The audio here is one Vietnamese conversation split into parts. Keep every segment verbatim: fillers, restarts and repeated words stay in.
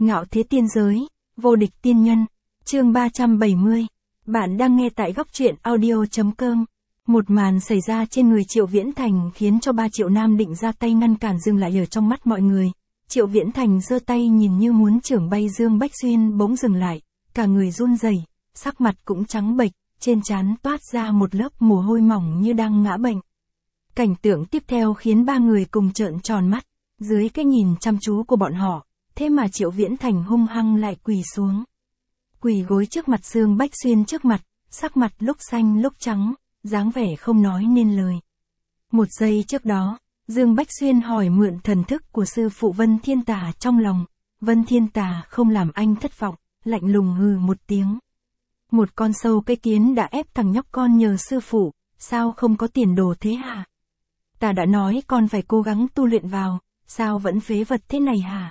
Ngạo thế tiên giới, vô địch tiên nhân, chương ba trăm bảy mươi. Bạn đang nghe tại góc truyện audio.com. Một màn xảy ra trên người Triệu Viễn Thành khiến cho ba Triệu Nam định ra tay ngăn cản dừng lại ở trong mắt mọi người. Triệu Viễn Thành giơ tay nhìn như muốn chưởng bay Dương Bách Xuyên bỗng dừng lại, cả người run rẩy, sắc mặt cũng trắng bệch, trên trán toát ra một lớp mồ hôi mỏng như đang ngã bệnh. Cảnh tượng tiếp theo khiến ba người cùng trợn tròn mắt, dưới cái nhìn chăm chú của bọn họ, thế mà Triệu Viễn Thành hung hăng lại quỳ xuống. Quỳ gối trước mặt Dương Bách Xuyên trước mặt, sắc mặt lúc xanh lúc trắng, dáng vẻ không nói nên lời. Một giây trước đó, Dương Bách Xuyên hỏi mượn thần thức của sư phụ Vân Thiên Tà trong lòng, Vân Thiên Tà không làm anh thất vọng, lạnh lùng hừ một tiếng. Một con sâu cái kiến đã ép thằng nhóc con nhờ sư phụ, sao không có tiền đồ thế hả? Ta đã nói con phải cố gắng tu luyện vào, sao vẫn phế vật thế này hả?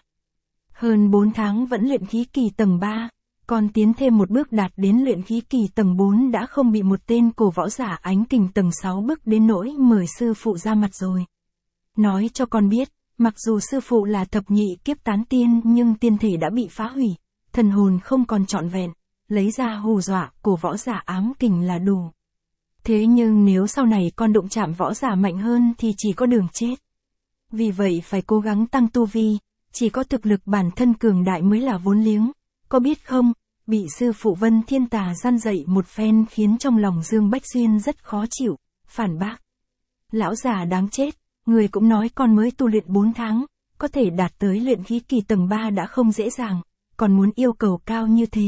Hơn bốn tháng vẫn luyện khí kỳ tầng ba, còn tiến thêm một bước đạt đến luyện khí kỳ tầng bốn đã không bị một tên cổ võ giả ánh kình tầng sáu bức đến nỗi mời sư phụ ra mặt rồi. Nói cho con biết, mặc dù sư phụ là thập nhị kiếp tán tiên nhưng tiên thể đã bị phá hủy, thần hồn không còn trọn vẹn, lấy ra hù dọa cổ võ giả ám kình là đủ. Thế nhưng nếu sau này con đụng chạm võ giả mạnh hơn thì chỉ có đường chết. Vì vậy phải cố gắng tăng tu vi, chỉ có thực lực bản thân cường đại mới là vốn liếng, có biết không? Bị sư phụ Vân Thiên Tà gian dạy một phen khiến trong lòng Dương Bách Xuyên rất khó chịu, phản bác. Lão già đáng chết, người cũng nói con mới tu luyện bốn tháng, có thể đạt tới luyện khí kỳ tầng ba đã không dễ dàng, còn muốn yêu cầu cao như thế.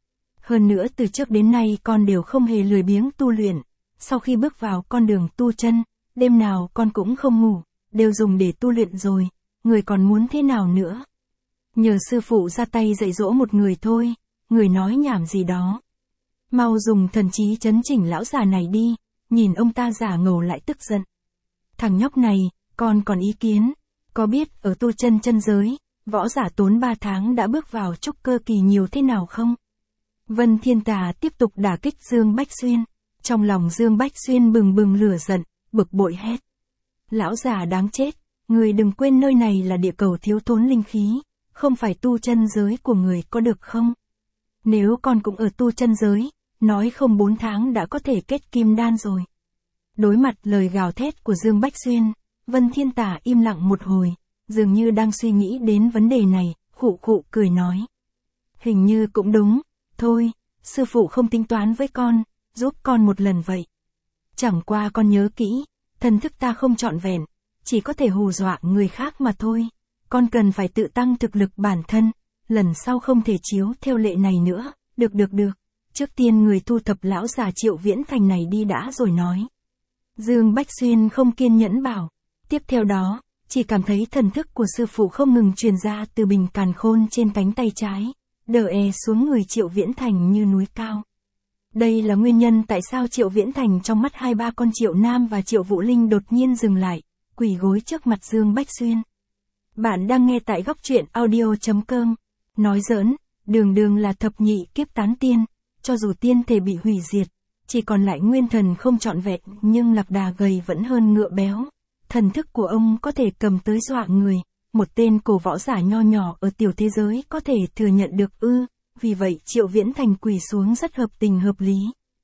Hơn nữa từ trước đến nay con đều không hề lười biếng tu luyện, sau khi bước vào con đường tu chân, đêm nào con cũng không ngủ, đều dùng để tu luyện rồi, người còn muốn thế nào nữa? Nhờ sư phụ ra tay dạy dỗ một người thôi, người nói nhảm gì đó. Mau dùng thần trí chấn chỉnh lão già này đi, nhìn ông ta giả ngầu lại tức giận. Thằng nhóc này, con còn ý kiến, có biết ở tu chân chân giới, võ giả tốn ba tháng đã bước vào trúc cơ kỳ nhiều thế nào không? Vân Thiên Tà tiếp tục đả kích Dương Bách Xuyên, trong lòng Dương Bách Xuyên bừng bừng lửa giận, bực bội hét. Lão già đáng chết, người đừng quên nơi này là địa cầu thiếu thốn linh khí, không phải tu chân giới của người có được không? Nếu con cũng ở tu chân giới, nói không bốn tháng đã có thể kết kim đan rồi. Đối mặt lời gào thét của Dương Bách Xuyên, Vân Thiên Tà im lặng một hồi, dường như đang suy nghĩ đến vấn đề này, khụ khụ cười nói. Hình như cũng đúng, thôi, sư phụ không tính toán với con, giúp con một lần vậy. Chẳng qua con nhớ kỹ, thần thức ta không trọn vẹn, chỉ có thể hù dọa người khác mà thôi, con cần phải tự tăng thực lực bản thân, lần sau không thể chiếu theo lệ này nữa, được được được, trước tiên người thu thập lão già Triệu Viễn Thành này đi đã rồi nói. Dương Bách Xuyên không kiên nhẫn bảo, tiếp theo đó, chỉ cảm thấy thần thức của sư phụ không ngừng truyền ra từ bình càn khôn trên cánh tay trái, đờ e xuống người Triệu Viễn Thành như núi cao. Đây là nguyên nhân tại sao Triệu Viễn Thành trong mắt hai ba con Triệu Nam và Triệu Vũ Linh đột nhiên dừng lại, quỳ gối trước mặt Dương Bách Xuyên. Bạn đang nghe tại góc truyện audio.com. Nói giỡn, đường đường là thập nhị kiếp tán tiên, cho dù tiên thể bị hủy diệt, chỉ còn lại nguyên thần không trọn vẹn nhưng lạc đà gầy vẫn hơn ngựa béo. Thần thức của ông có thể cầm tới dọa người, một tên cổ võ giả nho nhỏ ở tiểu thế giới có thể thừa nhận được ư, vì vậy Triệu Viễn Thành quỳ xuống rất hợp tình hợp lý.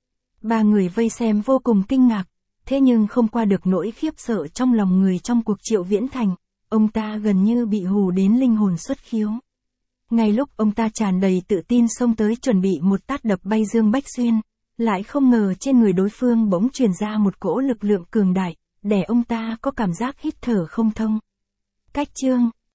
Ba người vây xem vô cùng kinh ngạc, thế nhưng không qua được nỗi khiếp sợ trong lòng người trong cuộc Triệu Viễn Thành, ông ta gần như bị hù đến linh hồn xuất khiếu. Ngay lúc ông ta tràn đầy tự tin xông tới chuẩn bị một tát đập bay Dương Bách Xuyên, lại không ngờ trên người đối phương bỗng truyền ra một cỗ lực lượng cường đại, để ông ta có cảm giác hít thở không thông. Cách chương